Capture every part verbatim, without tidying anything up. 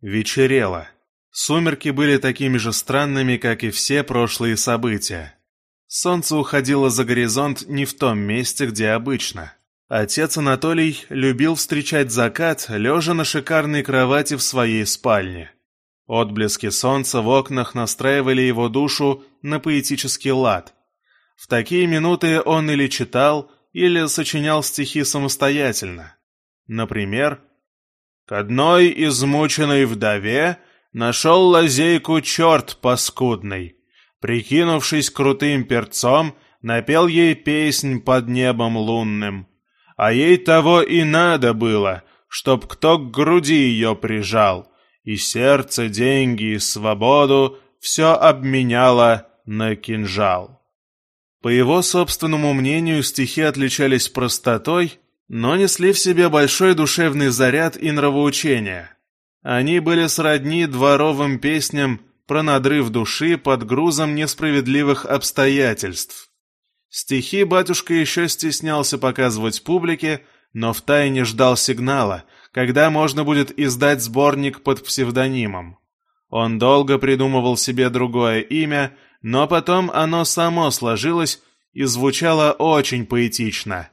Вечерело. Сумерки были такими же странными, как и все прошлые события. Солнце уходило за горизонт не в том месте, где обычно. Отец Анатолий любил встречать закат, лежа на шикарной кровати в своей спальне. Отблески солнца в окнах настраивали его душу на поэтический лад. В такие минуты он или читал, или сочинял стихи самостоятельно. Например, «К одной измученной вдове нашел лазейку черт паскудный. Прикинувшись крутым перцом, напел ей песнь под небом лунным. А ей того и надо было, чтоб кто к груди ее прижал, и сердце, деньги и свободу все обменяло на кинжал». По его собственному мнению, стихи отличались простотой, но несли в себе большой душевный заряд и нравоучение. Они были сродни дворовым песням про надрыв души под грузом несправедливых обстоятельств. Стихи батюшка еще стеснялся показывать публике, но втайне ждал сигнала, когда можно будет издать сборник под псевдонимом. Он долго придумывал себе другое имя, но потом оно само сложилось и звучало очень поэтично.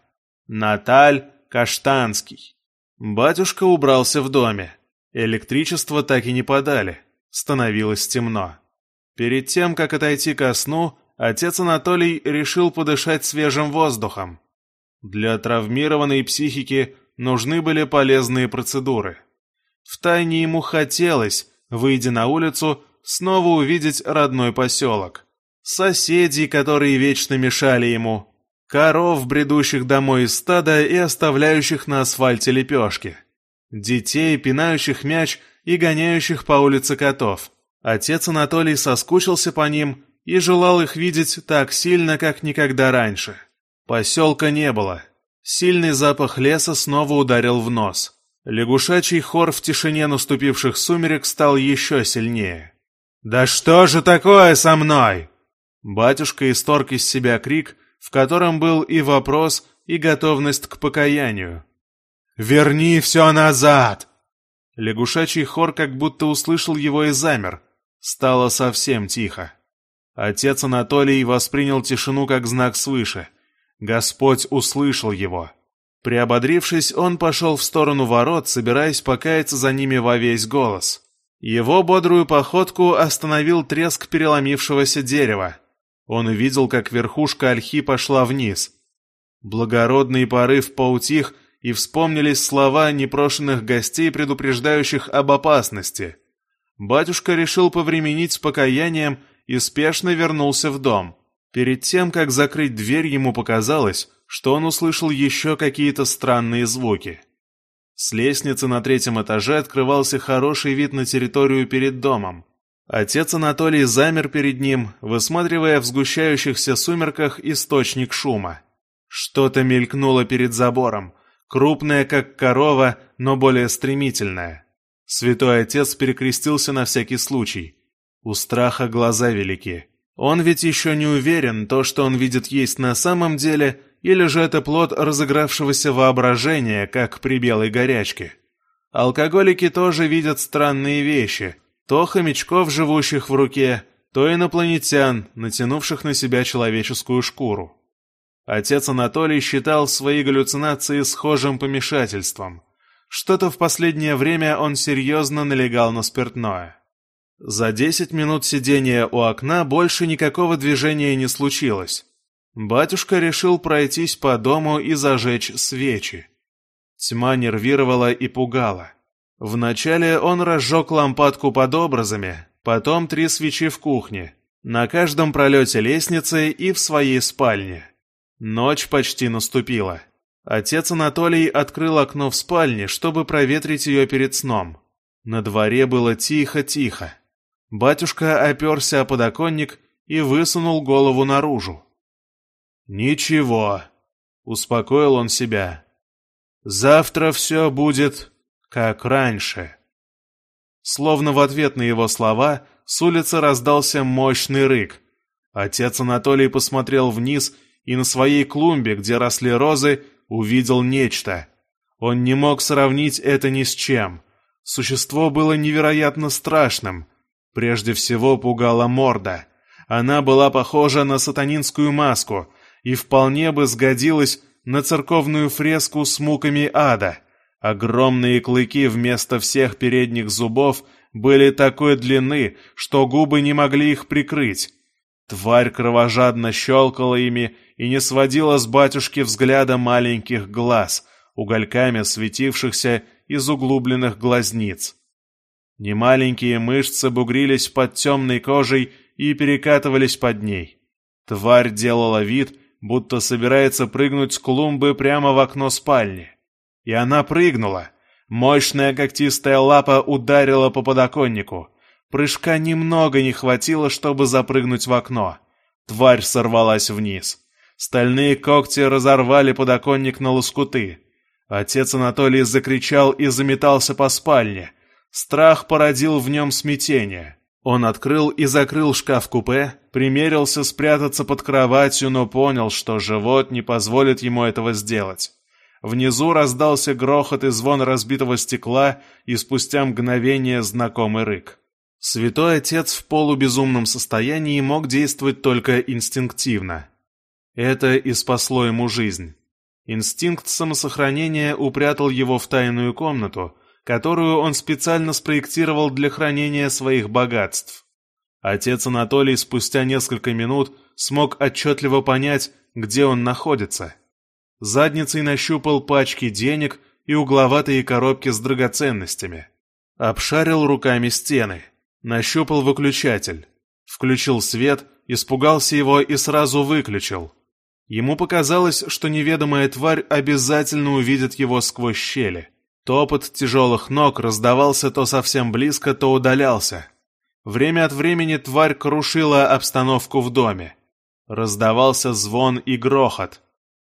Наталь Каштанский. Батюшка убрался в доме. Электричество так и не подали. Становилось темно. Перед тем, как отойти ко сну, отец Анатолий решил подышать свежим воздухом. Для травмированной психики нужны были полезные процедуры. Втайне ему хотелось, выйдя на улицу, снова увидеть родной поселок. Соседей, которые вечно мешали ему. Коров, бредущих домой из стада и оставляющих на асфальте лепешки. Детей, пинающих мяч и гоняющих по улице котов. Отец Анатолий соскучился по ним и желал их видеть так сильно, как никогда раньше. Поселка не было. Сильный запах леса снова ударил в нос. Лягушачий хор в тишине наступивших сумерек стал еще сильнее. «Да что же такое со мной?» Батюшка исторг из себя крик, в котором был и вопрос, и готовность к покаянию. «Верни все назад!» Лягушачий хор как будто услышал его и замер. Стало совсем тихо. Отец Анатолий воспринял тишину как знак свыше. Господь услышал его. Приободрившись, он пошел в сторону ворот, собираясь покаяться за ними во весь голос. Его бодрую походку остановил треск переломившегося дерева. Он увидел, как верхушка ольхи пошла вниз. Благородный порыв поутих, и вспомнились слова непрошенных гостей, предупреждающих об опасности. Батюшка решил повременить с покаянием и спешно вернулся в дом. Перед тем, как закрыть дверь, ему показалось, что он услышал еще какие-то странные звуки. С лестницы на третьем этаже открывался хороший вид на территорию перед домом. Отец Анатолий замер перед ним, высматривая в сгущающихся сумерках источник шума. Что-то мелькнуло перед забором, крупное, как корова, но более стремительное. Святой отец перекрестился на всякий случай. У страха глаза велики. Он ведь еще не уверен, то, что он видит, есть на самом деле, или же это плод разыгравшегося воображения, как при белой горячке. Алкоголики тоже видят странные вещи, то хомячков, живущих в руке, то инопланетян, натянувших на себя человеческую шкуру. Отец Анатолий считал свои галлюцинации схожим помешательством. Что-то в последнее время он серьезно налегал на спиртное. За десять минут сидения у окна больше никакого движения не случилось. Батюшка решил пройтись по дому и зажечь свечи. Тьма нервировала и пугала. Вначале он разжег лампадку под образами, потом три свечи в кухне, на каждом пролете лестницы и в своей спальне. Ночь почти наступила. Отец Анатолий открыл окно в спальне, чтобы проветрить ее перед сном. На дворе было тихо-тихо. Батюшка оперся о подоконник и высунул голову наружу. «Ничего», — успокоил он себя. «Завтра все будет как раньше». Словно в ответ на его слова с улицы раздался мощный рык. Отец Анатолий посмотрел вниз и на своей клумбе, где росли розы, увидел нечто. Он не мог сравнить это ни с чем. Существо было невероятно страшным. Прежде всего пугала морда. Она была похожа на сатанинскую маску и вполне бы сгодилась на церковную фреску с муками ада. Огромные клыки вместо всех передних зубов были такой длины, что губы не могли их прикрыть. Тварь кровожадно щелкала ими и не сводила с батюшки взгляда маленьких глаз, угольками светившихся из углубленных глазниц. Немаленькие мышцы бугрились под темной кожей и перекатывались под ней. Тварь делала вид, будто собирается прыгнуть с клумбы прямо в окно спальни. И она прыгнула. Мощная когтистая лапа ударила по подоконнику. Прыжка немного не хватило, чтобы запрыгнуть в окно. Тварь сорвалась вниз. Стальные когти разорвали подоконник на лоскуты. Отец Анатолий закричал и заметался по спальне. Страх породил в нем смятение. Он открыл и закрыл шкаф-купе, примерился спрятаться под кроватью, но понял, что живот не позволит ему этого сделать. Внизу раздался грохот и звон разбитого стекла, и спустя мгновение знакомый рык. Святой Отец в полубезумном состоянии мог действовать только инстинктивно. Это и спасло ему жизнь. Инстинкт самосохранения упрятал его в тайную комнату, которую он специально спроектировал для хранения своих богатств. Отец Анатолий спустя несколько минут смог отчетливо понять, где он находится. Задницей нащупал пачки денег и угловатые коробки с драгоценностями. Обшарил руками стены. Нащупал выключатель. Включил свет, испугался его и сразу выключил. Ему показалось, что неведомая тварь обязательно увидит его сквозь щели. Топот тяжелых ног раздавался то совсем близко, то удалялся. Время от времени тварь крушила обстановку в доме. Раздавался звон и грохот.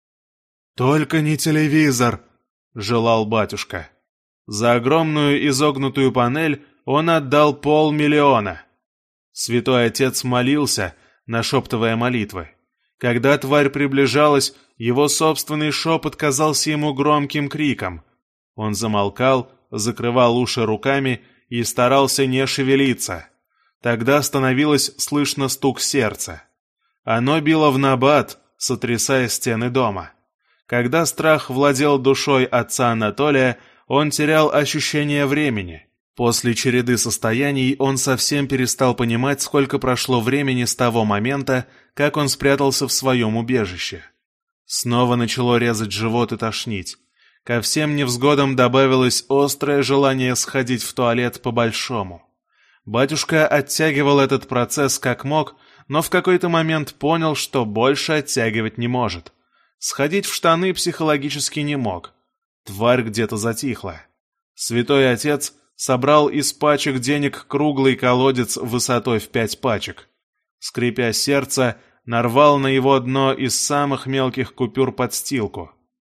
«Только не телевизор!» — желал батюшка. За огромную изогнутую панель он отдал полмиллиона. Святой Отец молился, нашептывая молитвы. Когда тварь приближалась, его собственный шепот казался ему громким криком. Он замолкал, закрывал уши руками и старался не шевелиться. Тогда становилось слышно стук сердца. Оно било в набат, сотрясая стены дома. Когда страх владел душой отца Анатолия, он терял ощущение времени. После череды состояний он совсем перестал понимать, сколько прошло времени с того момента, как он спрятался в своем убежище. Снова начало резать живот и тошнить. Ко всем невзгодам добавилось острое желание сходить в туалет по-большому. Батюшка оттягивал этот процесс как мог, но в какой-то момент понял, что больше оттягивать не может. Сходить в штаны психологически не мог. Тварь где-то затихла. Святой Отец собрал из пачек денег круглый колодец высотой в пять пачек. Скрипя сердце, нарвал на его дно из самых мелких купюр подстилку.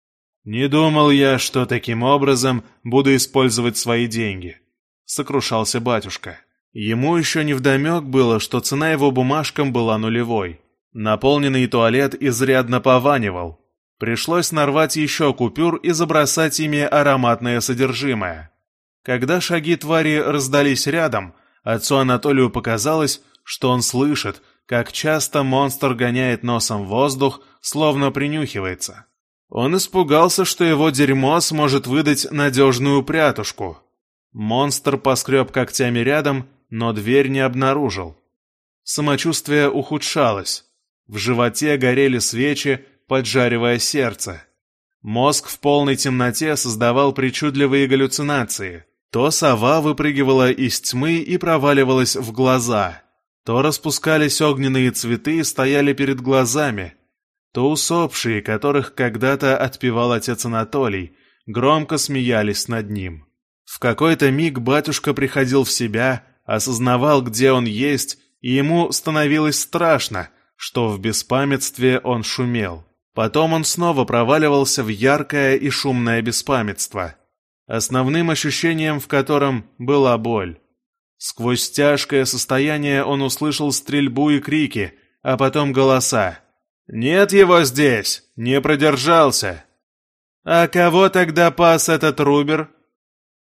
«Не думал я, что таким образом буду использовать свои деньги», — сокрушался батюшка. Ему еще невдомек было, что цена его бумажкам была нулевой. Наполненный туалет изрядно пованивал. Пришлось нарвать еще купюр и забросать ими ароматное содержимое. Когда шаги твари раздались рядом, отцу Анатолию показалось, что он слышит, как часто монстр гоняет носом воздух, словно принюхивается. Он испугался, что его дерьмо сможет выдать надежную прятушку. Монстр поскреб когтями рядом, но дверь не обнаружил. Самочувствие ухудшалось. В животе горели свечи, поджаривая сердце. Мозг в полной темноте создавал причудливые галлюцинации. То сова выпрыгивала из тьмы и проваливалась в глаза, то распускались огненные цветы и стояли перед глазами, то усопшие, которых когда-то отпевал отец Анатолий, громко смеялись над ним. В какой-то миг батюшка приходил в себя, осознавал, где он есть, и ему становилось страшно, что в беспамятстве он шумел. Потом он снова проваливался в яркое и шумное беспамятство, основным ощущением в котором была боль. Сквозь тяжкое состояние он услышал стрельбу и крики, а потом голоса. «Нет его здесь! Не продержался!» «А кого тогда пас этот Рубер?»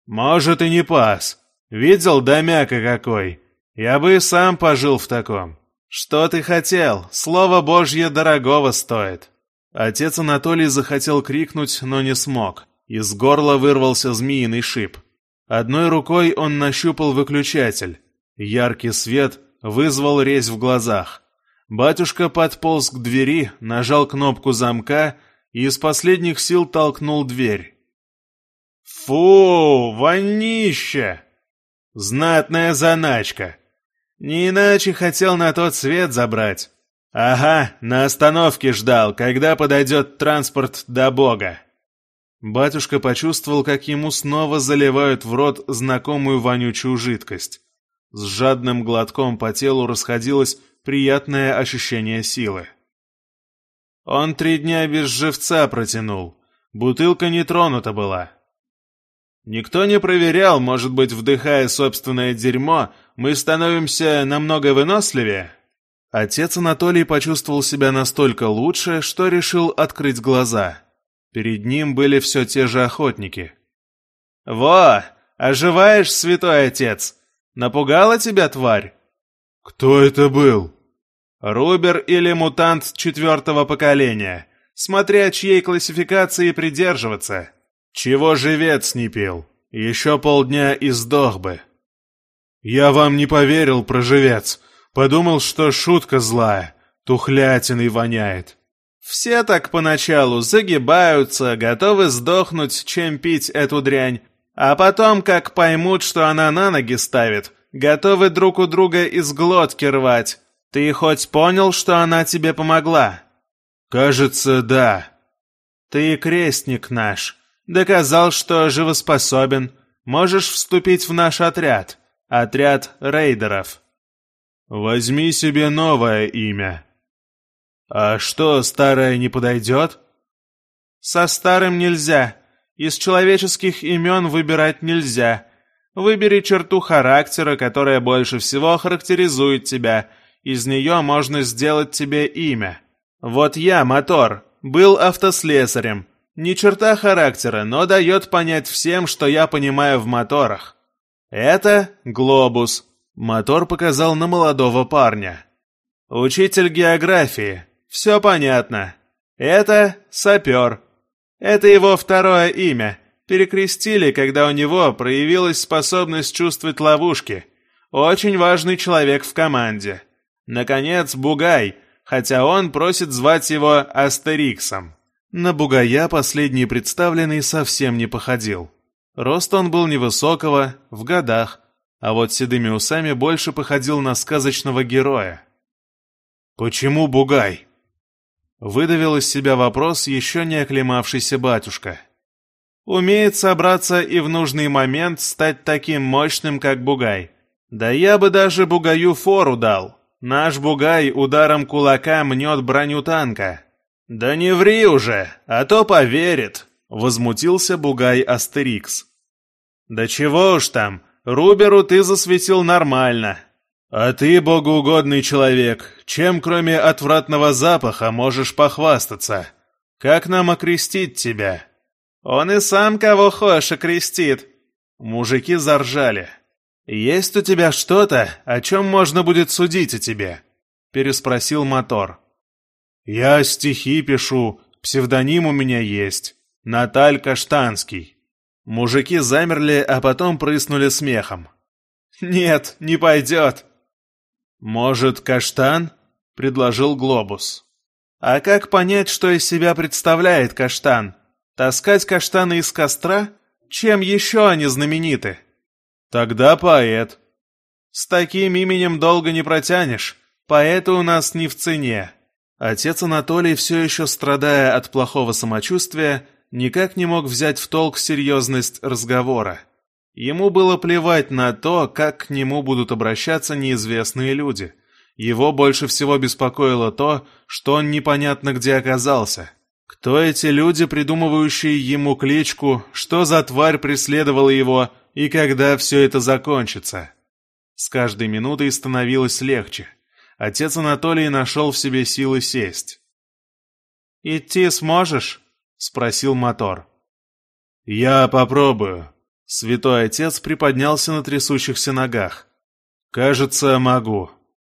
Может, и не пас. Видел домяка какой? Я бы и сам пожил в таком. Что ты хотел? Слово Божье дорогого стоит. Отец Анатолий захотел крикнуть, но не смог. Из горла вырвался змеиный шип. Одной рукой он нащупал выключатель. Яркий свет вызвал резь в глазах. Батюшка подполз к двери, нажал кнопку замка и из последних сил толкнул дверь. «Фу, вонища! Знатная заначка! Не иначе хотел на тот свет забрать. Ага, на остановке ждал, когда подойдет транспорт до Бога». Батюшка почувствовал, как ему снова заливают в рот знакомую вонючую жидкость. С жадным глотком по телу расходилось приятное ощущение силы. Он три дня без живца протянул. Бутылка не тронута была. Никто не проверял, может быть, вдыхая собственное дерьмо, мы становимся намного выносливее? Отец Анатолий почувствовал себя настолько лучше, что решил открыть глаза. Перед ним были все те же охотники. «Во! Оживаешь, святой отец? Напугала тебя тварь?» «Кто это был?» «Рубер или мутант четвертого поколения, смотря чьей классификации придерживаться. Чего живец не пил? Еще полдня и сдох бы». «Я вам не поверил, проживец. Подумал, что шутка злая, тухлятиной воняет». «Все так поначалу загибаются, готовы сдохнуть, чем пить эту дрянь, а потом, как поймут, что она на ноги ставит, готовы друг у друга из глотки рвать. Ты хоть понял, что она тебе помогла?» «Кажется, да». «Ты крестник наш. Доказал, что живоспособен. Можешь вступить в наш отряд. Отряд рейдеров». «Возьми себе новое имя». «А что, старое не подойдет?» «Со старым нельзя. Из человеческих имен выбирать нельзя. Выбери черту характера, которая больше всего характеризует тебя. Из нее можно сделать тебе имя. Вот я, Мотор, был автослесарем. Не черта характера, но дает понять всем, что я понимаю в моторах. Это Глобус». Мотор показал на молодого парня. «Учитель географии. Все понятно. Это Сапер. Это его второе имя. Перекрестили, когда у него проявилась способность чувствовать ловушки. Очень важный человек в команде. Наконец, Бугай, хотя он просит звать его Астериксом». На Бугая последний представленный совсем не походил. Рост он был невысокого, в годах, а вот седыми усами больше походил на сказочного героя. «Почему Бугай?» Выдавил из себя вопрос еще не оклемавшийся батюшка. «Умеет собраться и в нужный момент стать таким мощным, как Бугай. Да я бы даже Бугаю фору дал. Наш Бугай ударом кулака мнет броню танка». «Да не ври уже, а то поверит», — возмутился Бугай Астерикс. «Да чего уж там, Руберу ты засветил нормально. А ты, богоугодный человек, чем кроме отвратного запаха можешь похвастаться? Как нам окрестить тебя?» «Он и сам кого хочешь окрестит». Мужики заржали. «Есть у тебя что-то, о чем можно будет судить о тебе?» Переспросил Мотор. «Я стихи пишу, псевдоним у меня есть. Наталь Каштанский». Мужики замерли, а потом прыснули смехом. «Нет, не пойдет». «Может, каштан?» — предложил Глобус. «А как понять, что из себя представляет каштан? Таскать каштаны из костра? Чем еще они знамениты?» «Тогда поэт». «С таким именем долго не протянешь. Поэты у нас не в цене». Отец Анатолий, все еще страдая от плохого самочувствия, никак не мог взять в толк серьезность разговора. Ему было плевать на то, как к нему будут обращаться неизвестные люди. Его больше всего беспокоило то, что он непонятно где оказался. Кто эти люди, придумывающие ему кличку, что за тварь преследовала его и когда все это закончится? С каждой минутой становилось легче. Отец Анатолий нашел в себе силы сесть. «Идти сможешь?» — спросил Мотор. «Я попробую. Святой отец приподнялся на трясущихся ногах. «Кажется, могу».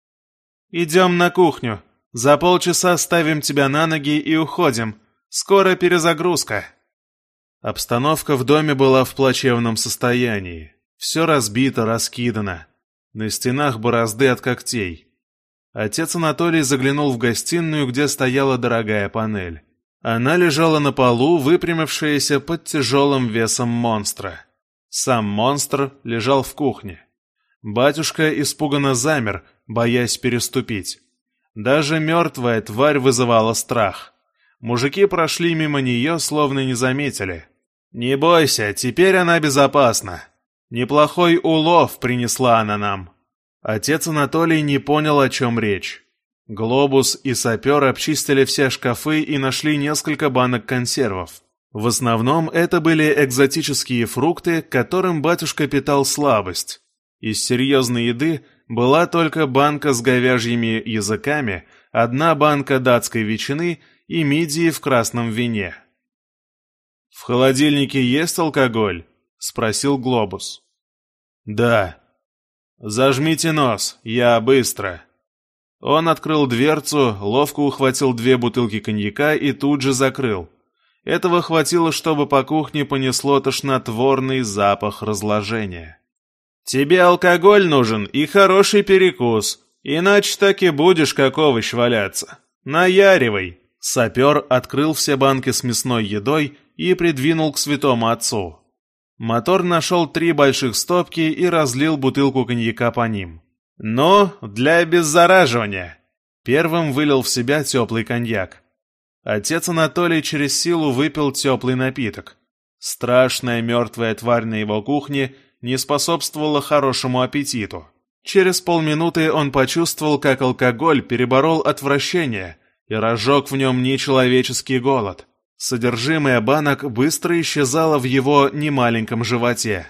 «Идем на кухню. За полчаса ставим тебя на ноги и уходим. Скоро перезагрузка». Обстановка в доме была в плачевном состоянии. Все разбито, раскидано. На стенах борозды от когтей. Отец Анатолий заглянул в гостиную, где стояла дорогая панель. Она лежала на полу, выпрямившаяся под тяжелым весом монстра. Сам монстр лежал в кухне. Батюшка испуганно замер, боясь переступить. Даже мертвая тварь вызывала страх. Мужики прошли мимо нее, словно не заметили. «Не бойся, теперь она безопасна. Неплохой улов принесла она нам». Отец Анатолий не понял, о чем речь. Глобус и сапер обчистили все шкафы и нашли несколько банок консервов. В основном это были экзотические фрукты, к которым батюшка питал слабость. Из серьезной еды была только банка с говяжьими языками, одна банка датской ветчины и мидии в красном вине. «В холодильнике есть алкоголь?» — спросил Глобус. «Да». «Зажмите нос, я быстро». Он открыл дверцу, ловко ухватил две бутылки коньяка и тут же закрыл. Этого хватило, чтобы по кухне понесло тошнотворный запах разложения. «Тебе алкоголь нужен и хороший перекус, иначе так и будешь как овощ валяться. Наяривай!» Сапер открыл все банки с мясной едой и придвинул к святому отцу. Мотор нашел три больших стопки и разлил бутылку коньяка по ним. «Ну, для обеззараживания!» Первым вылил в себя теплый коньяк. Отец Анатолий через силу выпил теплый напиток. Страшная мертвая тварь на его кухне не способствовала хорошему аппетиту. Через полминуты он почувствовал, как алкоголь переборол отвращение и разжег в нем нечеловеческий голод. Содержимое банок быстро исчезало в его немаленьком животе.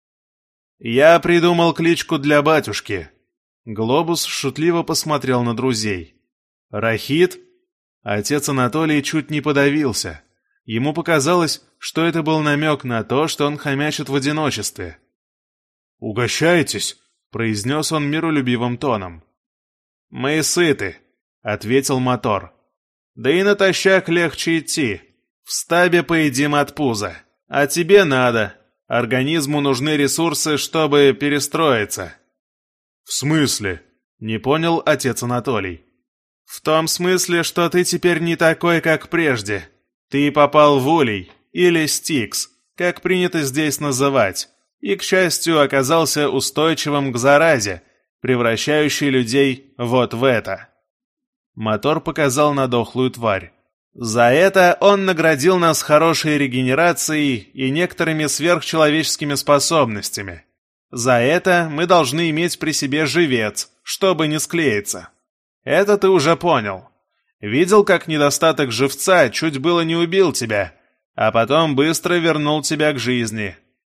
«Я придумал кличку для батюшки». Глобус шутливо посмотрел на друзей. «Рахит?» Отец Анатолий чуть не подавился. Ему показалось, что это был намек на то, что он хомячит в одиночестве. «Угощайтесь», — произнес он миролюбивым тоном. «Мы сыты», — ответил мотор. «Да и натощак легче идти. В стабе поедим от пуза. А тебе надо. Организму нужны ресурсы, чтобы перестроиться». «В смысле?» — не понял отец Анатолий. «В том смысле, что ты теперь не такой, как прежде. Ты попал в улей, или стикс, как принято здесь называть, и, к счастью, оказался устойчивым к заразе, превращающей людей вот в это». Мотор показал на дохлую тварь. «За это он наградил нас хорошей регенерацией и некоторыми сверхчеловеческими способностями. За это мы должны иметь при себе живец, чтобы не склеиться. Это ты уже понял. Видел, как недостаток живца чуть было не убил тебя, а потом быстро вернул тебя к жизни».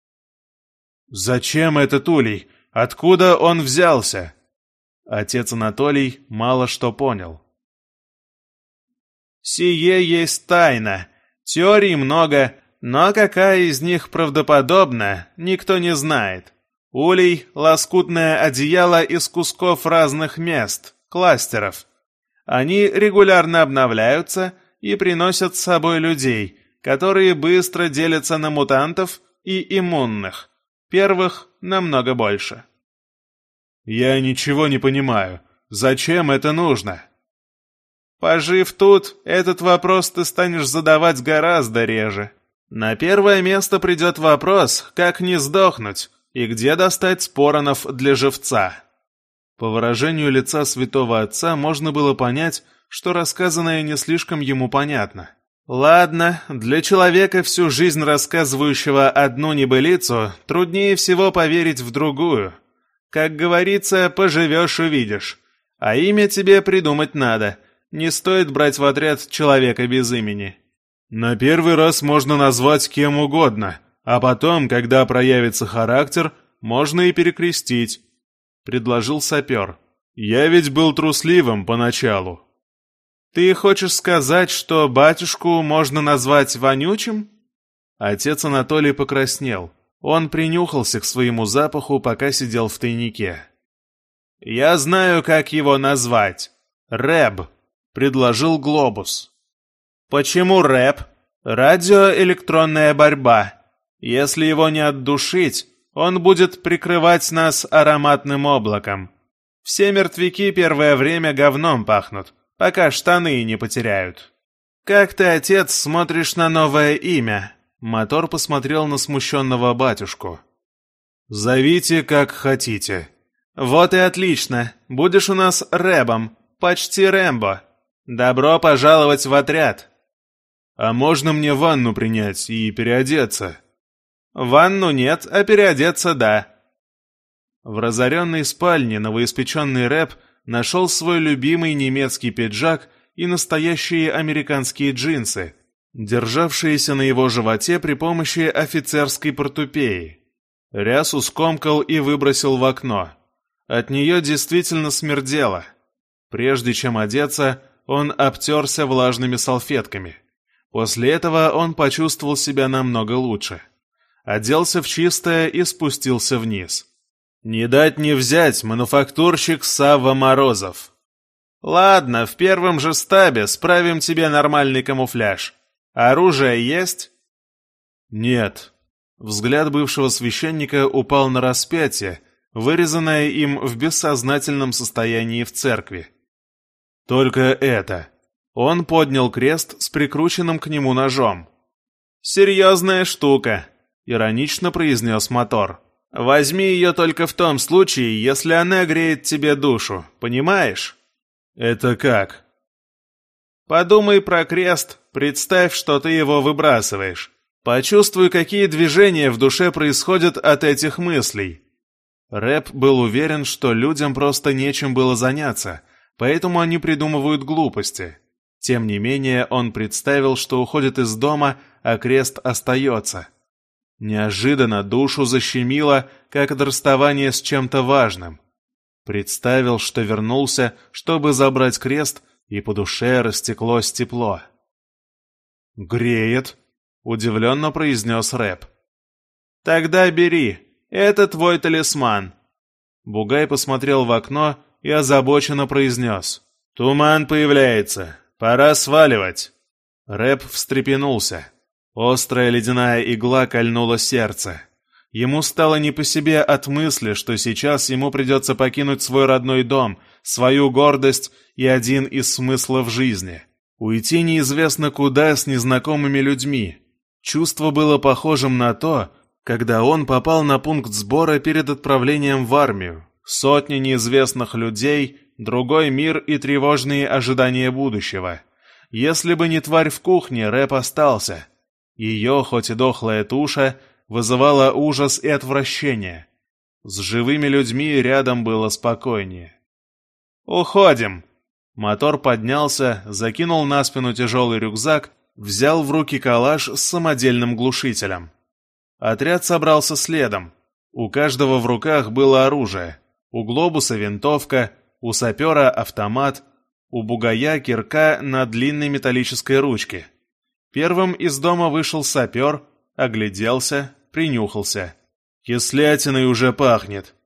«Зачем этот улей? Откуда он взялся?» Отец Анатолий мало что понял. «Сие есть тайна. Теорий много, но какая из них правдоподобна, никто не знает. Улей — лоскутное одеяло из кусков разных мест, кластеров. Они регулярно обновляются и приносят с собой людей, которые быстро делятся на мутантов и иммунных. Первых намного больше». «Я ничего не понимаю. Зачем это нужно?» «Пожив тут, этот вопрос ты станешь задавать гораздо реже. На первое место придет вопрос, как не сдохнуть и где достать споронов для живца». По выражению лица святого отца можно было понять, что рассказанное не слишком ему понятно. «Ладно, для человека, всю жизнь рассказывающего одну небылицу, труднее всего поверить в другую. Как говорится, поживешь — увидишь. А имя тебе придумать надо. Не стоит брать в отряд человека без имени». «На первый раз можно назвать кем угодно, а потом, когда проявится характер, можно и перекрестить», — предложил сапер. «Я ведь был трусливым поначалу». «Ты хочешь сказать, что батюшку можно назвать вонючим?» Отец Анатолий покраснел. Он принюхался к своему запаху, пока сидел в тайнике. «Я знаю, как его назвать. Рэб», — предложил Глобус. «Почему рэб? Радиоэлектронная борьба. Если его не отдушить, он будет прикрывать нас ароматным облаком. Все мертвяки первое время говном пахнут, пока штаны не потеряют». «Как ты, отец, смотришь на новое имя?» Мотор посмотрел на смущенного батюшку. «Зовите, как хотите». «Вот и отлично. Будешь у нас рэбом, почти Рэмбо. Добро пожаловать в отряд». «А можно мне ванну принять и переодеться?» «Ванну нет, а переодеться да». В разоренной спальне новоиспеченный рэб нашел свой любимый немецкий пиджак и настоящие американские джинсы, державшиеся на его животе при помощи офицерской портупеи. Рясу скомкал и выбросил в окно. От нее действительно смердело. Прежде чем одеться, он обтерся влажными салфетками. После этого он почувствовал себя намного лучше. Оделся в чистое и спустился вниз. Не дать не взять мануфактурщик Савва Морозов. «Ладно, в первом же стабе справим тебе нормальный камуфляж. Оружие есть?» «Нет». Взгляд бывшего священника упал на распятие, вырезанное им в бессознательном состоянии в церкви. «Только это». Он поднял крест с прикрученным к нему ножом. «Серьезная штука», — иронично произнес Мотор. «Возьми ее только в том случае, если она греет тебе душу, понимаешь?» «Это как?» «Подумай про крест, представь, что ты его выбрасываешь. Почувствуй, какие движения в душе происходят от этих мыслей». Рэб был уверен, что людям просто нечем было заняться, поэтому они придумывают глупости. Тем не менее, он представил, что уходит из дома, а крест остается. Неожиданно душу защемило, как от расставания с чем-то важным. Представил, что вернулся, чтобы забрать крест, и по душе растеклось тепло. «Греет», — удивленно произнес Рэб. «Тогда бери, это твой талисман». Бугай посмотрел в окно и озабоченно произнес. «Туман появляется, пора сваливать». Рэб встрепенулся. Острая ледяная игла кольнула сердце. Ему стало не по себе от мысли, что сейчас ему придется покинуть свой родной дом, свою гордость и один из смыслов жизни. Уйти неизвестно куда с незнакомыми людьми. Чувство было похожим на то, когда он попал на пункт сбора перед отправлением в армию. Сотни неизвестных людей, другой мир и тревожные ожидания будущего. Если бы не тварь в кухне, Рэб остался. Ее, хоть и дохлая туша, вызывала ужас и отвращение. С живыми людьми рядом было спокойнее. «Уходим!» Мотор поднялся, закинул на спину тяжелый рюкзак, взял в руки калаш с самодельным глушителем. Отряд собрался следом. У каждого в руках было оружие. У Глобуса винтовка, у сапера автомат, у бугая кирка на длинной металлической ручке. Первым из дома вышел сапер, огляделся, принюхался. Кислятиной уже пахнет.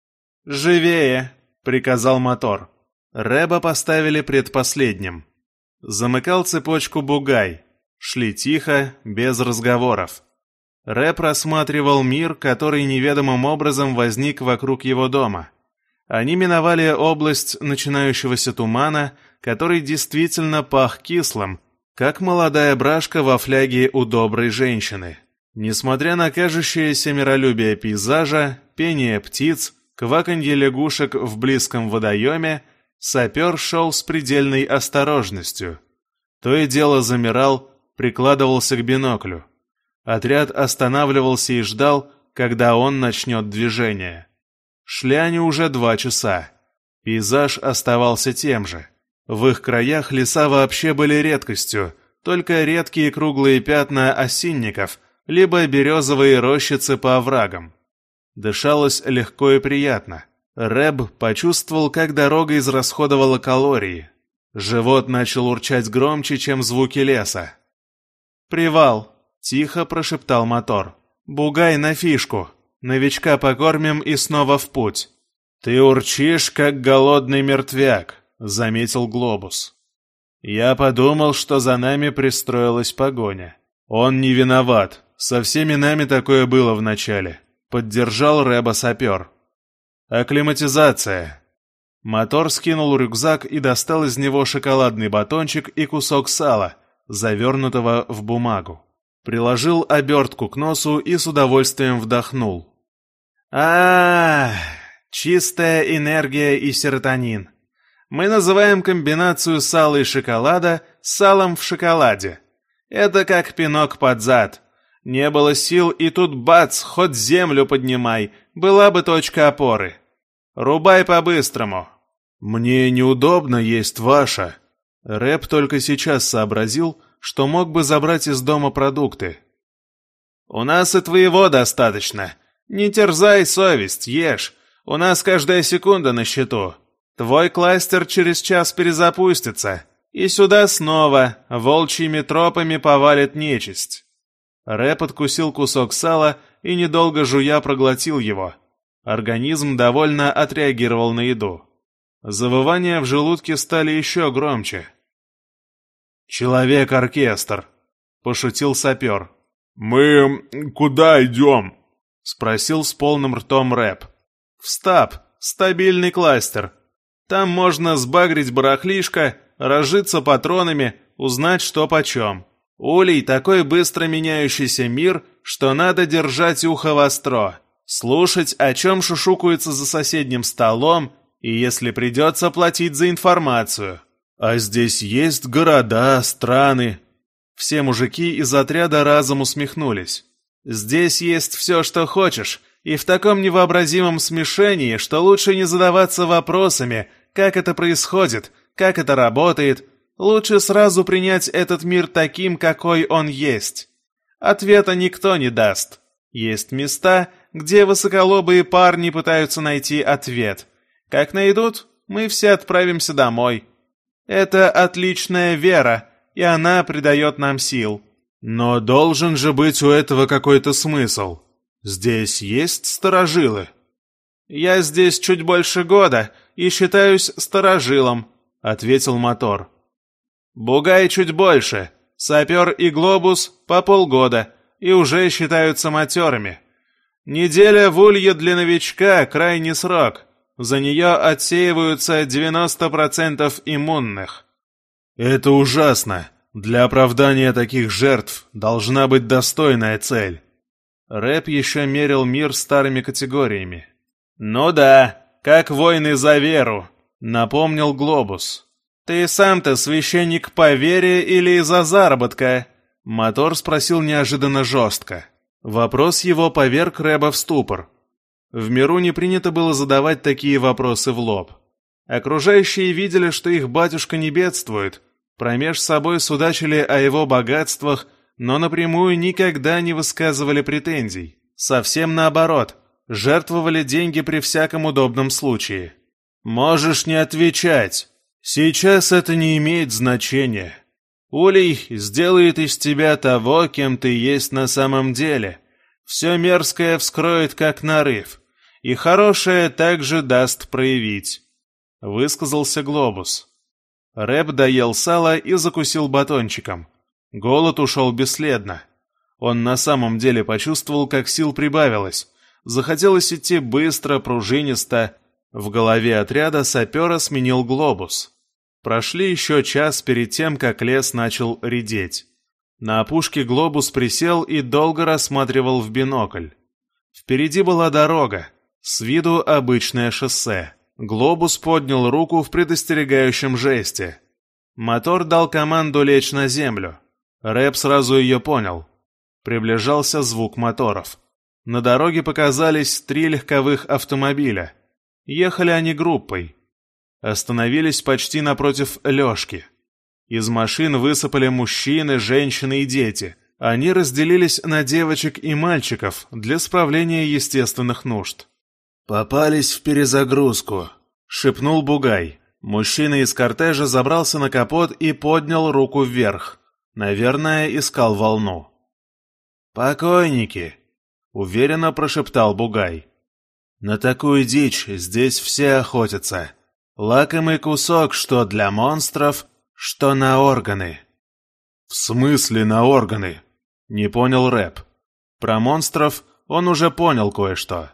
«Живее!» — приказал Мотор. Рэба поставили предпоследним. Замыкал цепочку бугай. Шли тихо, без разговоров. Рэб рассматривал мир, который неведомым образом возник вокруг его дома. Они миновали область начинающегося тумана, который действительно пах кислым, как молодая брашка во фляге у доброй женщины. Несмотря на кажущееся миролюбие пейзажа, пение птиц, кваканье лягушек в близком водоеме, сапер шел с предельной осторожностью. То и дело замирал, прикладывался к биноклю. Отряд останавливался и ждал, когда он начнет движение. Шли они уже два часа. Пейзаж оставался тем же. В их краях леса вообще были редкостью, только редкие круглые пятна осинников, либо березовые рощицы по оврагам. Дышалось легко и приятно. Рэб почувствовал, как дорога израсходовала калории. Живот начал урчать громче, чем звуки леса. «Привал!» — тихо прошептал Мотор. Бугай на фишку. Новичка покормим и снова в путь». «Ты урчишь, как голодный мертвяк», — заметил Глобус. «Я подумал, что за нами пристроилась погоня. Он не виноват. Со всеми нами такое было вначале», — поддержал Рэба сапер. «Акклиматизация». Мотор скинул рюкзак и достал из него шоколадный батончик и кусок сала, завернутого в бумагу. Приложил обертку к носу и с удовольствием вдохнул. а, -а, -а чистая энергия и серотонин. Мы называем комбинацию сала и шоколада салом в шоколаде. Это как пинок под зад. Не было сил, и тут бац, хоть землю поднимай, была бы точка опоры. Рубай по-быстрому». «Мне неудобно есть ваша». Рэп только сейчас сообразил, что мог бы забрать из дома продукты. «У нас и твоего достаточно. Не терзай совесть, ешь. У нас каждая секунда на счету. Твой кластер через час перезапустится, и сюда снова волчьими тропами повалит нечисть». Рэп откусил кусок сала и, недолго жуя, проглотил его. Организм довольно отреагировал на еду. Завывания в желудке стали еще громче. «Человек-оркестр», — пошутил сапер. «Мы куда идем?» — спросил с полным ртом Рэп. «В стаб, стабильный кластер. Там можно сбагрить барахлишко, разжиться патронами, узнать, что почем. Улей — такой быстро меняющийся мир, что надо держать ухо востро, слушать, о чем шушукаются за соседним столом, и, если придется, платить за информацию. А здесь есть города, страны». Все мужики из отряда разом усмехнулись. «Здесь есть все, что хочешь, и в таком невообразимом смешении, что лучше не задаваться вопросами, как это происходит, как это работает. Лучше сразу принять этот мир таким, какой он есть. Ответа никто не даст. Есть места, где высоколобые парни пытаются найти ответ. Как найдут, мы все отправимся домой. Это отличная вера, и она придает нам сил». «Но должен же быть у этого какой-то смысл. Здесь есть старожилы?» «Я здесь чуть больше года и считаюсь старожилом», — ответил Мотор. «Бугай чуть больше, сапер и Глобус по полгода и уже считаются матерыми. Неделя в улье для новичка — крайний срок. За нее отсеиваются девяносто процентов иммунных». «Это ужасно. Для оправдания таких жертв должна быть достойная цель». Рэп еще мерил мир старыми категориями. «Ну да, как войны за веру», — напомнил Глобус. «Ты сам-то священник по вере или из-за заработка?» Мотор спросил неожиданно жестко. Вопрос его поверг Рэба в ступор. В миру не принято было задавать такие вопросы в лоб. Окружающие видели, что их батюшка не бедствует, промеж собой судачили о его богатствах, но напрямую никогда не высказывали претензий. Совсем наоборот, жертвовали деньги при всяком удобном случае. «Можешь не отвечать. Сейчас это не имеет значения. Улей сделает из тебя того, кем ты есть на самом деле. Все мерзкое вскроет, как нарыв, и хорошее также даст проявить», — высказался Глобус. Рэп доел сало и закусил батончиком. Голод ушел бесследно. Он на самом деле почувствовал, как сил прибавилось. Захотелось идти быстро, пружинисто. В голове отряда сапера сменил Глобус. Прошли еще час перед тем, как лес начал редеть. На опушке Глобус присел и долго рассматривал в бинокль. Впереди была дорога, с виду обычное шоссе. Глобус поднял руку в предостерегающем жесте. Мотор дал команду лечь на землю. Рэп сразу ее понял. Приближался звук моторов. На дороге показались три легковых автомобиля. Ехали они группой. Остановились почти напротив Лёшки. Из машин высыпали мужчины, женщины и дети. Они разделились на девочек и мальчиков для справления естественных нужд. «Попались в перезагрузку», — шепнул Бугай. Мужчина из кортежа забрался на капот и поднял руку вверх. Наверное, искал волну. «Покойники». уверенно прошептал Бугай. «На такую дичь здесь все охотятся. Лакомый кусок что для монстров, что на органы». «В смысле на органы?» — не понял Рэп. Про монстров он уже понял кое-что.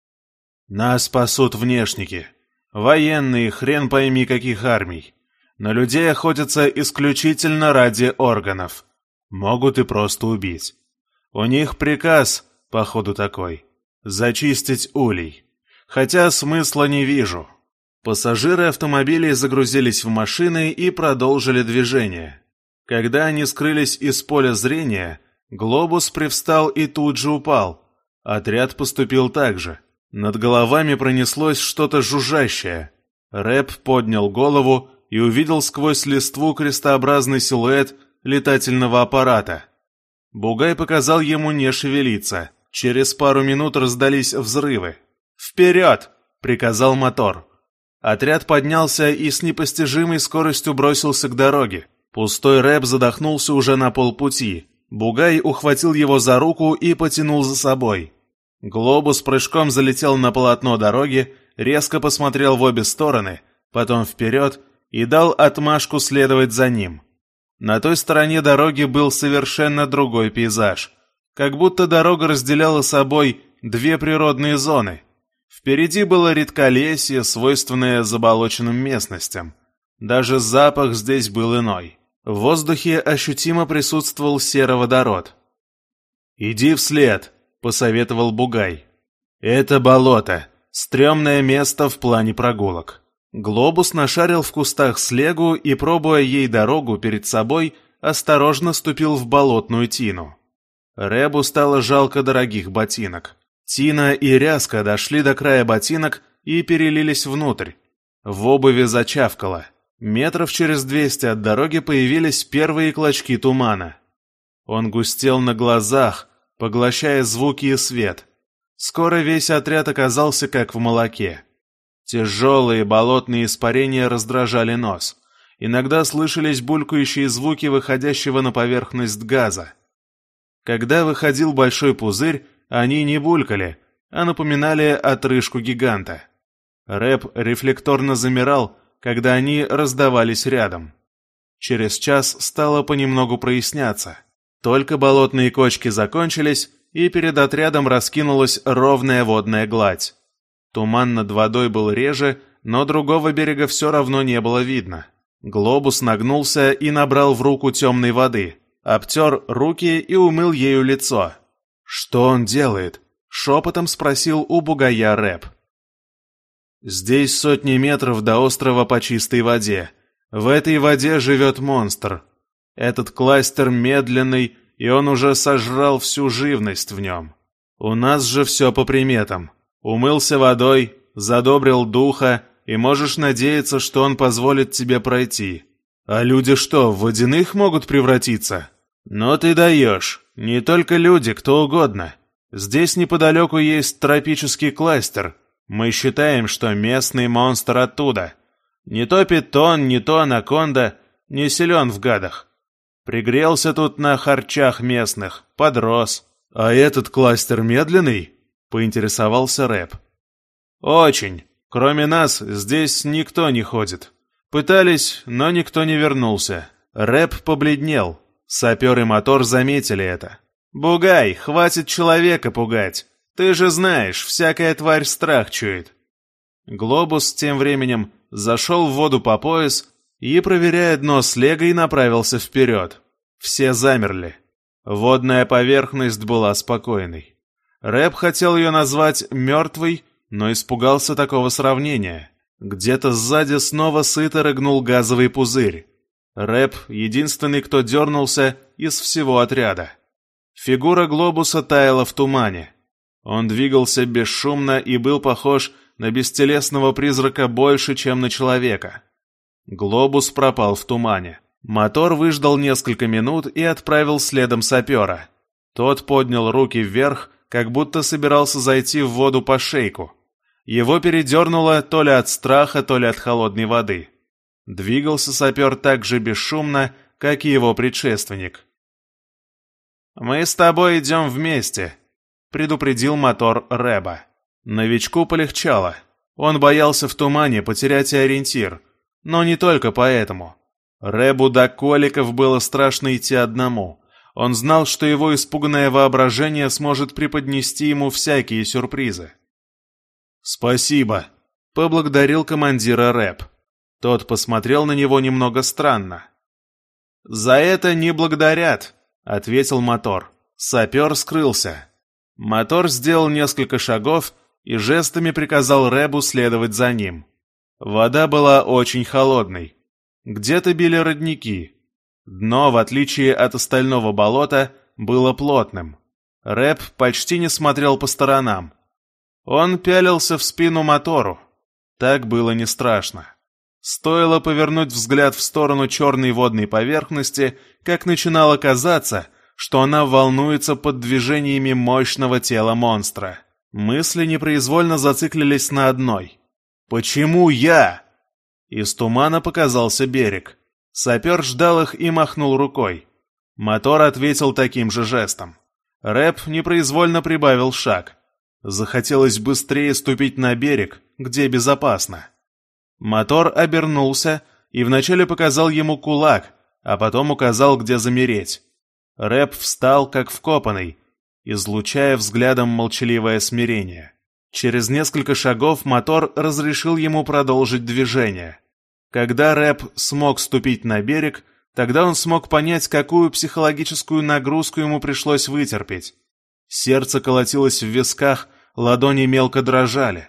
«Нас спасут внешники. Военные, хрен пойми каких армий. На людей охотятся исключительно ради органов. Могут и просто убить. У них приказ, походу такой, зачистить улей. Хотя смысла не вижу». Пассажиры автомобилей загрузились в машины и продолжили движение. Когда они скрылись из поля зрения, глобус привстал и тут же упал. Отряд поступил так же. Над головами пронеслось что-то жужжащее. Рэп поднял голову и увидел сквозь листву крестообразный силуэт летательного аппарата. Бугай показал ему не шевелиться. Через пару минут раздались взрывы. «Вперед!» — приказал мотор. Отряд поднялся и с непостижимой скоростью бросился к дороге. Пустой Рэп задохнулся уже на полпути. Бугай ухватил его за руку и потянул за собой. Глобус прыжком залетел на полотно дороги, резко посмотрел в обе стороны, потом вперед и дал отмашку следовать за ним. На той стороне дороги был совершенно другой пейзаж. Как будто дорога разделяла собой две природные зоны. Впереди было редколесье, свойственное заболоченным местностям. Даже запах здесь был иной. В воздухе ощутимо присутствовал сероводород. «Иди вслед», — посоветовал Бугай. «Это болото, стрёмное место в плане прогулок». Глобус нашарил в кустах слегу и, пробуя ей дорогу перед собой, осторожно ступил в болотную тину. Рэбу стало жалко дорогих ботинок. Тина и ряска дошли до края ботинок и перелились внутрь. В обуви зачавкало. Метров через двести от дороги появились первые клочки тумана. Он густел на глазах, поглощая звуки и свет. Скоро весь отряд оказался как в молоке. Тяжелые болотные испарения раздражали нос. Иногда слышались булькающие звуки выходящего на поверхность газа. Когда выходил большой пузырь, они не булькали, а напоминали отрыжку гиганта. Рэп рефлекторно замирал, когда они раздавались рядом. Через час стало понемногу проясняться. Только болотные кочки закончились, и перед отрядом раскинулась ровная водная гладь. Туман над водой был реже, но другого берега все равно не было видно. Глобус нагнулся и набрал в руку темной воды, обтер руки и умыл ею лицо. «Что он делает?» — шепотом спросил у Бугая Рэп. «Здесь сотни метров до острова по чистой воде. В этой воде живет монстр. Этот кластер медленный, и он уже сожрал всю живность в нем. У нас же все по приметам. Умылся водой, задобрил духа, и можешь надеяться, что он позволит тебе пройти. А люди что, в водяных могут превратиться? Но ты даешь. Не только люди, кто угодно. Здесь неподалеку есть тропический кластер. Мы считаем, что местный монстр оттуда. Не то питон, не то анаконда, не силен в гадах. Пригрелся тут на харчах местных, подрос. А этот кластер медленный? Поинтересовался Рэп. Очень. Кроме нас, здесь никто не ходит. Пытались, но никто не вернулся. Рэп побледнел. Сапер и мотор заметили это. «Бугай, хватит человека пугать. Ты же знаешь, всякая тварь страх чует». Глобус тем временем зашел в воду по пояс и, проверяя дно слегой, направился вперед. Все замерли. Водная поверхность была спокойной. Рэп хотел ее назвать «мертвой», но испугался такого сравнения. Где-то сзади снова сыто рыгнул газовый пузырь. Рэп — единственный, кто дернулся из всего отряда. Фигура глобуса таяла в тумане. Он двигался бесшумно и был похож на бестелесного призрака больше, чем на человека. Глобус пропал в тумане. Мотор выждал несколько минут и отправил следом сапера. Тот поднял руки вверх, как будто собирался зайти в воду по шейку. Его передернуло то ли от страха, то ли от холодной воды. Двигался сапер так же бесшумно, как и его предшественник. «Мы с тобой идем вместе», — предупредил мотор Рэба. Новичку полегчало. Он боялся в тумане потерять ориентир. Но не только поэтому. Рэбу до коликов было страшно идти одному. Он знал, что его испуганное воображение сможет преподнести ему всякие сюрпризы. «Спасибо», — поблагодарил командира Рэб. Тот посмотрел на него немного странно. «За это не благодарят», — ответил мотор. Сапер скрылся. Мотор сделал несколько шагов и жестами приказал Рэбу следовать за ним. Вода была очень холодной. Где-то били родники. Дно, в отличие от остального болота, было плотным. Рэб почти не смотрел по сторонам. Он пялился в спину мотору. Так было не страшно. Стоило повернуть взгляд в сторону черной водной поверхности, как начинало казаться, что она волнуется под движениями мощного тела монстра. Мысли непроизвольно зациклились на одной. «Почему я?» Из тумана показался берег. Сапер ждал их и махнул рукой. Мотор ответил таким же жестом. Рэб непроизвольно прибавил шаг. Захотелось быстрее ступить на берег, где безопасно. Мотор обернулся и вначале показал ему кулак, а потом указал, где замереть. Рэб встал, как вкопанный, излучая взглядом молчаливое смирение. Через несколько шагов мотор разрешил ему продолжить движение. Когда Рэб смог ступить на берег, тогда он смог понять, какую психологическую нагрузку ему пришлось вытерпеть. Сердце колотилось в висках, ладони мелко дрожали.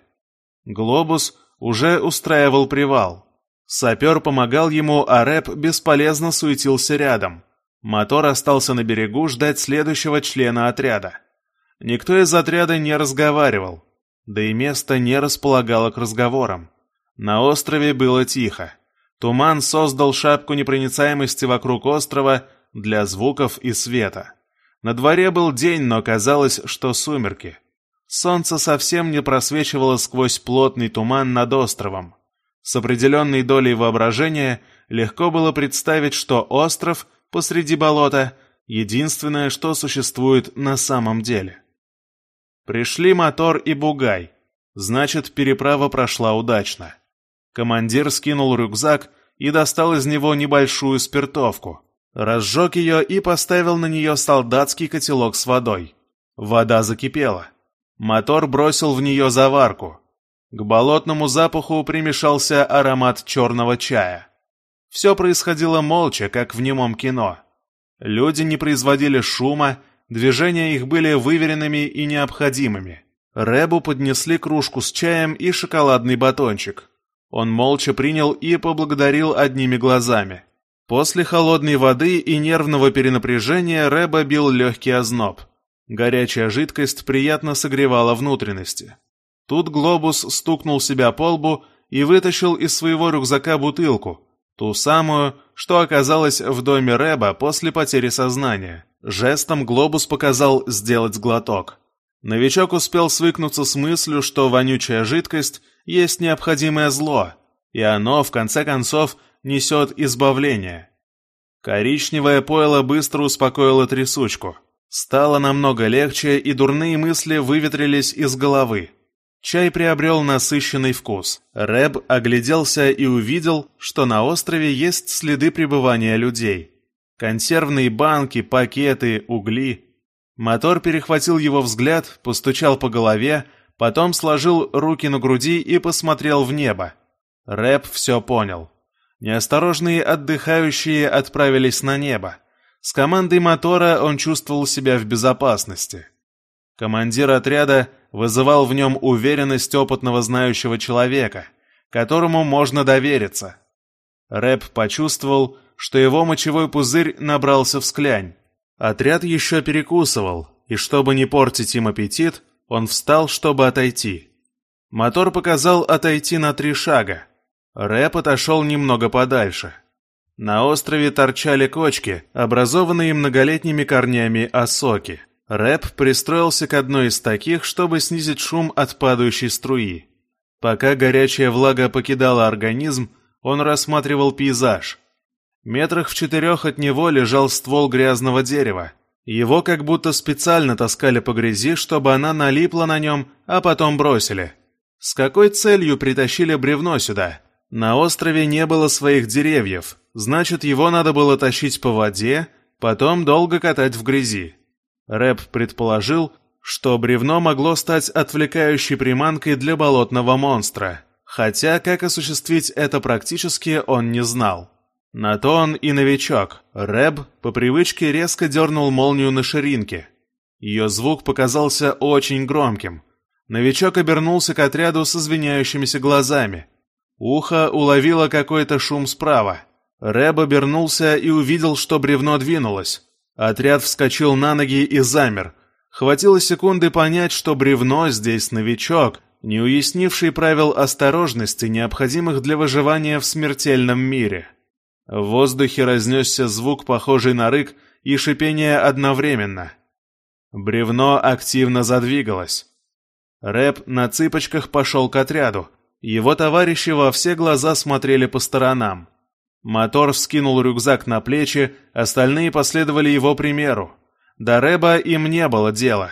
Глобус уже устраивал привал. Сапер помогал ему, а Рэб бесполезно суетился рядом. Мотор остался на берегу ждать следующего члена отряда. Никто из отряда не разговаривал, да и место не располагало к разговорам. На острове было тихо. Туман создал шапку непроницаемости вокруг острова для звуков и света. На дворе был день, но казалось, что сумерки. Солнце совсем не просвечивало сквозь плотный туман над островом. С определенной долей воображения легко было представить, что остров посреди болота — единственное, что существует на самом деле. Пришли мотор и бугай. Значит, переправа прошла удачно. Командир скинул рюкзак и достал из него небольшую спиртовку. Разжег ее и поставил на нее солдатский котелок с водой. Вода закипела. Мотор бросил в нее заварку. К болотному запаху примешался аромат черного чая. Все происходило молча, как в немом кино. Люди не производили шума, движения их были выверенными и необходимыми. Рэбу поднесли кружку с чаем и шоколадный батончик. Он молча принял и поблагодарил одними глазами. После холодной воды и нервного перенапряжения Рэба бил легкий озноб. Горячая жидкость приятно согревала внутренности. Тут Глобус стукнул себя по лбу и вытащил из своего рюкзака бутылку, ту самую, что оказалась в доме Рэба после потери сознания. Жестом Глобус показал сделать глоток. Новичок успел свыкнуться с мыслью, что вонючая жидкость есть необходимое зло, и оно, в конце концов, несет избавление. Коричневое пойло быстро успокоило трясучку. Стало намного легче, и дурные мысли выветрились из головы. Чай приобрел насыщенный вкус. Рэб огляделся и увидел, что на острове есть следы пребывания людей. Консервные банки, пакеты, угли. Мотор перехватил его взгляд, постучал по голове, потом сложил руки на груди и посмотрел в небо. Рэб все понял. Неосторожные отдыхающие отправились на небо. С командой мотора он чувствовал себя в безопасности. Командир отряда вызывал в нем уверенность опытного знающего человека, которому можно довериться. Рэб почувствовал, что его мочевой пузырь набрался всклянь. Отряд еще перекусывал, и чтобы не портить им аппетит, он встал, чтобы отойти. Мотор показал отойти на три шага. Рэб отошел немного подальше. На острове торчали кочки, образованные многолетними корнями осоки. Рэб пристроился к одной из таких, чтобы снизить шум от падающей струи. Пока горячая влага покидала организм, он рассматривал пейзаж. Метрах в четырех от него лежал ствол грязного дерева, Его как будто специально таскали по грязи, чтобы она налипла на нем, а потом бросили. С какой целью притащили бревно сюда? На острове не было своих деревьев, значит, его надо было тащить по воде, потом долго катать в грязи. Рэб предположил, что бревно могло стать отвлекающей приманкой для болотного монстра, хотя как осуществить это практически он не знал. На то он и новичок. Рэб по привычке резко дернул молнию на ширинке. Ее звук показался очень громким. Новичок обернулся к отряду с извиняющимися глазами. Ухо уловило какой-то шум справа. Рэб обернулся и увидел, что бревно двинулось. Отряд вскочил на ноги и замер. Хватило секунды понять, что бревно здесь новичок, не уяснивший правил осторожности, необходимых для выживания в смертельном мире. В воздухе разнесся звук, похожий на рык, и шипение одновременно. Бревно активно задвигалось. Рэб на цыпочках пошел к отряду. Его товарищи во все глаза смотрели по сторонам. Мотор вскинул рюкзак на плечи, остальные последовали его примеру. До Рэба им не было дела.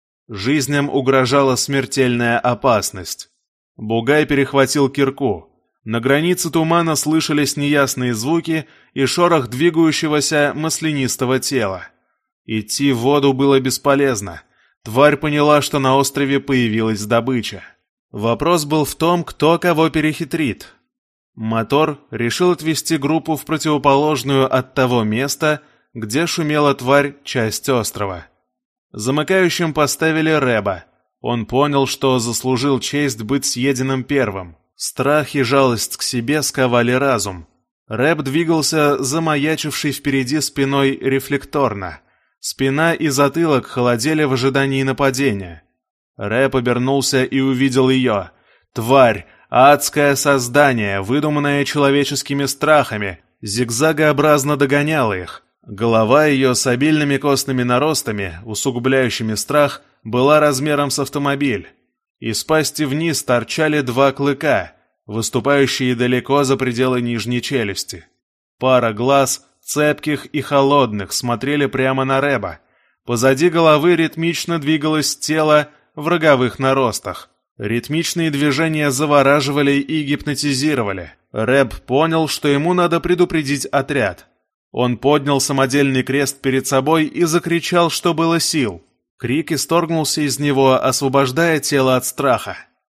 Жизням угрожала смертельная опасность. Бугай перехватил кирку. На границе тумана слышались неясные звуки и шорох двигающегося маслянистого тела. Идти в воду было бесполезно. Тварь поняла, что на острове появилась добыча. Вопрос был в том, кто кого перехитрит. Мотор решил отвести группу в противоположную от того места, где шумела тварь, часть острова. Замыкающим поставили Рэба. Он понял, что заслужил честь быть съеденным первым. Страх и жалость к себе сковали разум. Рэб двигался, замаячивший впереди спиной рефлекторно. Спина и затылок холодели в ожидании нападения. Рэб обернулся и увидел ее. Тварь, адское создание, выдуманное человеческими страхами, зигзагообразно догоняла их. Голова ее с обильными костными наростами, усугубляющими страх, была размером с автомобиль. Из пасти вниз торчали два клыка, выступающие далеко за пределы нижней челюсти. Пара глаз, цепких и холодных, смотрели прямо на Рэба. Позади головы ритмично двигалось тело в роговых наростах. Ритмичные движения завораживали и гипнотизировали. Рэб понял, что ему надо предупредить отряд. Он поднял самодельный крест перед собой и закричал, что было сил. Крик исторгнулся из него, освобождая тело от страха.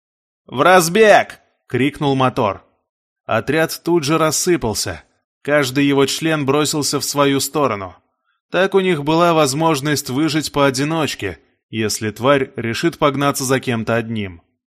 «В разбег!» — крикнул мотор. Отряд тут же рассыпался. Каждый его член бросился в свою сторону. Так у них была возможность выжить поодиночке, если тварь решит погнаться за кем-то одним.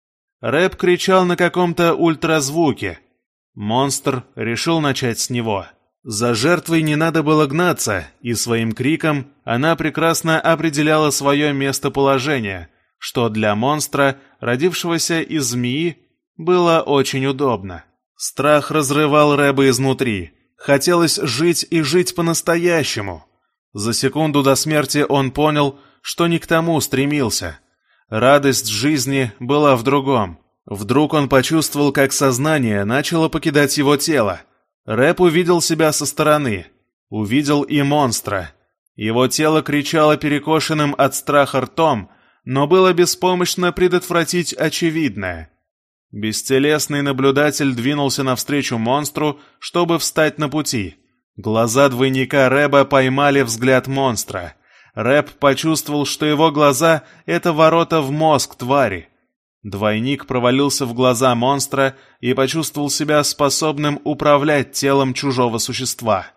Рэб кричал на каком-то ультразвуке. Монстр решил начать с него. За жертвой не надо было гнаться, и своим криком она прекрасно определяла свое местоположение, что для монстра, родившегося из змеи, было очень удобно. Страх разрывал Рэба изнутри. Хотелось жить и жить по-настоящему. За секунду до смерти он понял, что не к тому стремился. Радость жизни была в другом. Вдруг он почувствовал, как сознание начало покидать его тело. Рэб увидел себя со стороны. Увидел и монстра. Его тело кричало перекошенным от страха ртом, но было беспомощно предотвратить очевидное. Бестелесный наблюдатель двинулся навстречу монстру, чтобы встать на пути. Глаза двойника Рэба поймали взгляд монстра. Рэб почувствовал, что его глаза — это ворота в мозг твари. Двойник провалился в глаза монстра и почувствовал себя способным управлять телом чужого существа.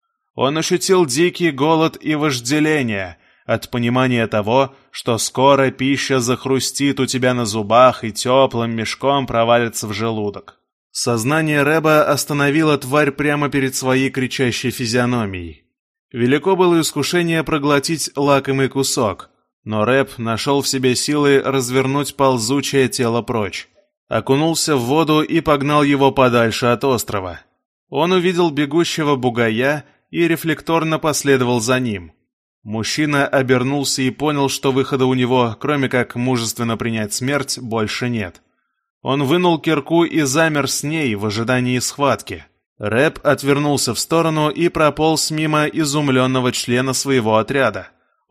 Он ощутил дикий голод и вожделение от понимания того, что скоро пища захрустит у тебя на зубах и теплым мешком провалится в желудок. Сознание Рэба остановило тварь прямо перед своей кричащей физиономией. Велико было искушение проглотить лакомый кусок, но Рэб нашел в себе силы развернуть ползучее тело прочь. Окунулся в воду и погнал его подальше от острова. Он увидел бегущего бугая и рефлекторно последовал за ним. Мужчина обернулся и понял, что выхода у него, кроме как мужественно принять смерть, больше нет. Он вынул кирку и замер с ней в ожидании схватки. Рэб отвернулся в сторону и прополз мимо изумленного члена своего отряда.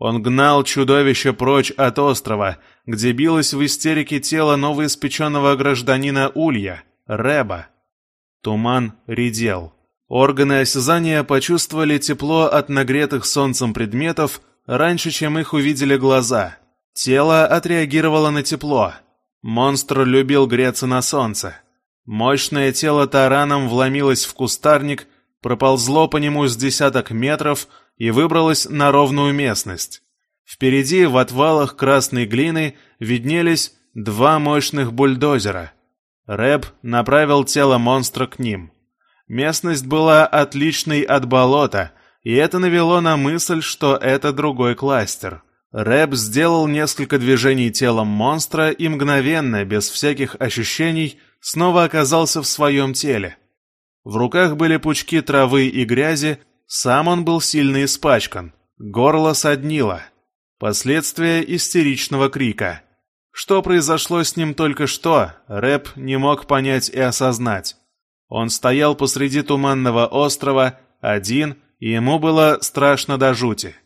Он гнал чудовище прочь от острова, где билось в истерике тело новоиспеченного гражданина Улья, Рэба. Туман редел. Органы осязания почувствовали тепло от нагретых солнцем предметов раньше, чем их увидели глаза. Тело отреагировало на тепло. Монстр любил греться на солнце. Мощное тело тараном вломилось в кустарник, проползло по нему с десяток метров и выбралось на ровную местность. Впереди, в отвалах красной глины, виднелись два мощных бульдозера. Рэб направил тело монстра к ним. Местность была отличной от болота, и это навело на мысль, что это другой кластер. Рэб сделал несколько движений телом монстра и мгновенно, без всяких ощущений, снова оказался в своем теле. В руках были пучки травы и грязи, сам он был сильно испачкан, горло соднило. Последствия истеричного крика. Что произошло с ним только что, Рэб не мог понять и осознать. Он стоял посреди туманного острова, один, и ему было страшно до жути.